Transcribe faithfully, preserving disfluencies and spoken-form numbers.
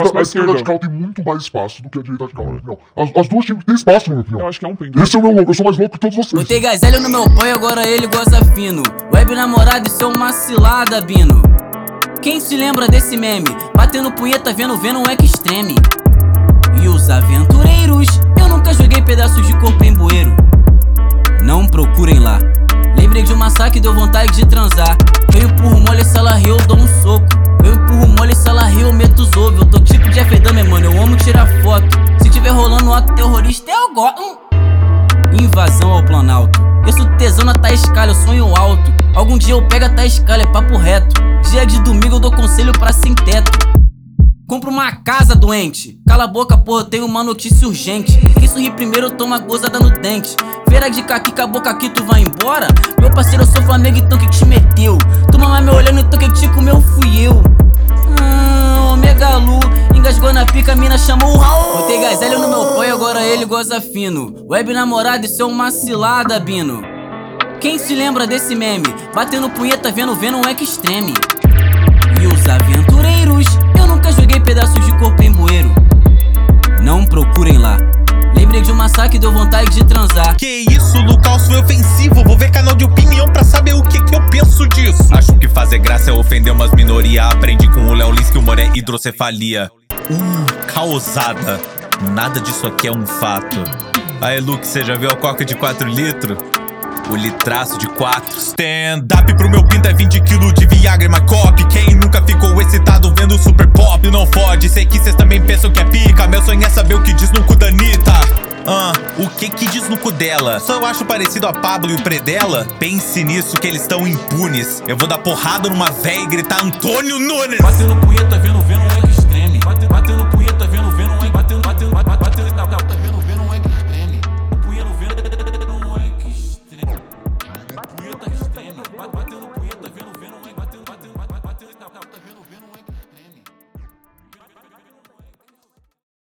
espaço na A esquerda esquerda. radical tem muito mais espaço do que a direita radical, na minha opinião. As, as duas tinham que ter espaço, na minha opinião. Eu acho que é um pendura. Esse é o meu louco, eu sou mais louco que todos vocês. Botei gazelho no meu pai, agora ele goza fino. Web namorado, isso é uma cilada, Bino. Quem se lembra desse meme? Batendo punheta, vendo Venom Extreme. E os aventureiros, eu nunca joguei pedaços de corpo em bueiro. Não procurem lá. Lembrei de um massacre, deu vontade de transar. Eu empurro mole, se ela ri, eu dou um soco. Eu empurro mole, se ela ri, eu meto os ovos. Eu tô tipo Jeff Dahmer, mano, eu amo tirar foto. Se tiver rolando um ato terrorista, eu gosto. Hum. Invasão ao Planalto. Eu sou tesão na Taescala, eu sonho alto. Algum dia eu pego a Taescala, é papo reto. Dia de domingo eu dou conselho pra sem teto. Compra uma casa, doente. Cala a boca, porra, eu tenho uma notícia urgente. Quem sorri primeiro toma gozada no dente. Feira de caqui, com a boca aqui, tu vai embora? Meu parceiro, eu sou Flamengo, então que que te meteu? Tu mamar me olhando, então que que te comeu fui eu. Hum, Omega Lu, engasgou na pica, a mina chamou o Raul. Botei gazelho no meu pai, agora ele goza fino. Web namorado, isso é uma cilada, Bino. Quem se lembra desse meme? Batendo punheta, vendo Venom Extreme. E os aventureiros, eu nunca joguei pedaços de corpo em bueiro. Não procurem lá. Lembrei de um massacre, deu vontade de transar. Que isso, Lucas, foi ofensivo. Vou ver canal de opinião pra saber o que que eu penso disso. Acho que fazer graça é ofender umas minoria. Aprendi com o Léo Lins que o humor é hidrocefalia. Uh, causada. Nada disso aqui é um fato. Aí, Luke, você já viu a coca de quatro litros? O litraço de quatro. Stand-up pro meu pinto é vinte quilos de Viagra e Macop. Quem nunca ficou excitado vendo Super Pop? Não fode, sei que cês também pensam que é pica. Meu sonho é saber o que diz no cu da Anitta. Ah, o que que diz no cu dela? Só eu acho parecido a Pablo e o Predella. Pense nisso que eles estão impunes. Eu vou dar porrada numa véia e gritar Antônio Nunes. Batendo punheta, vendo Venom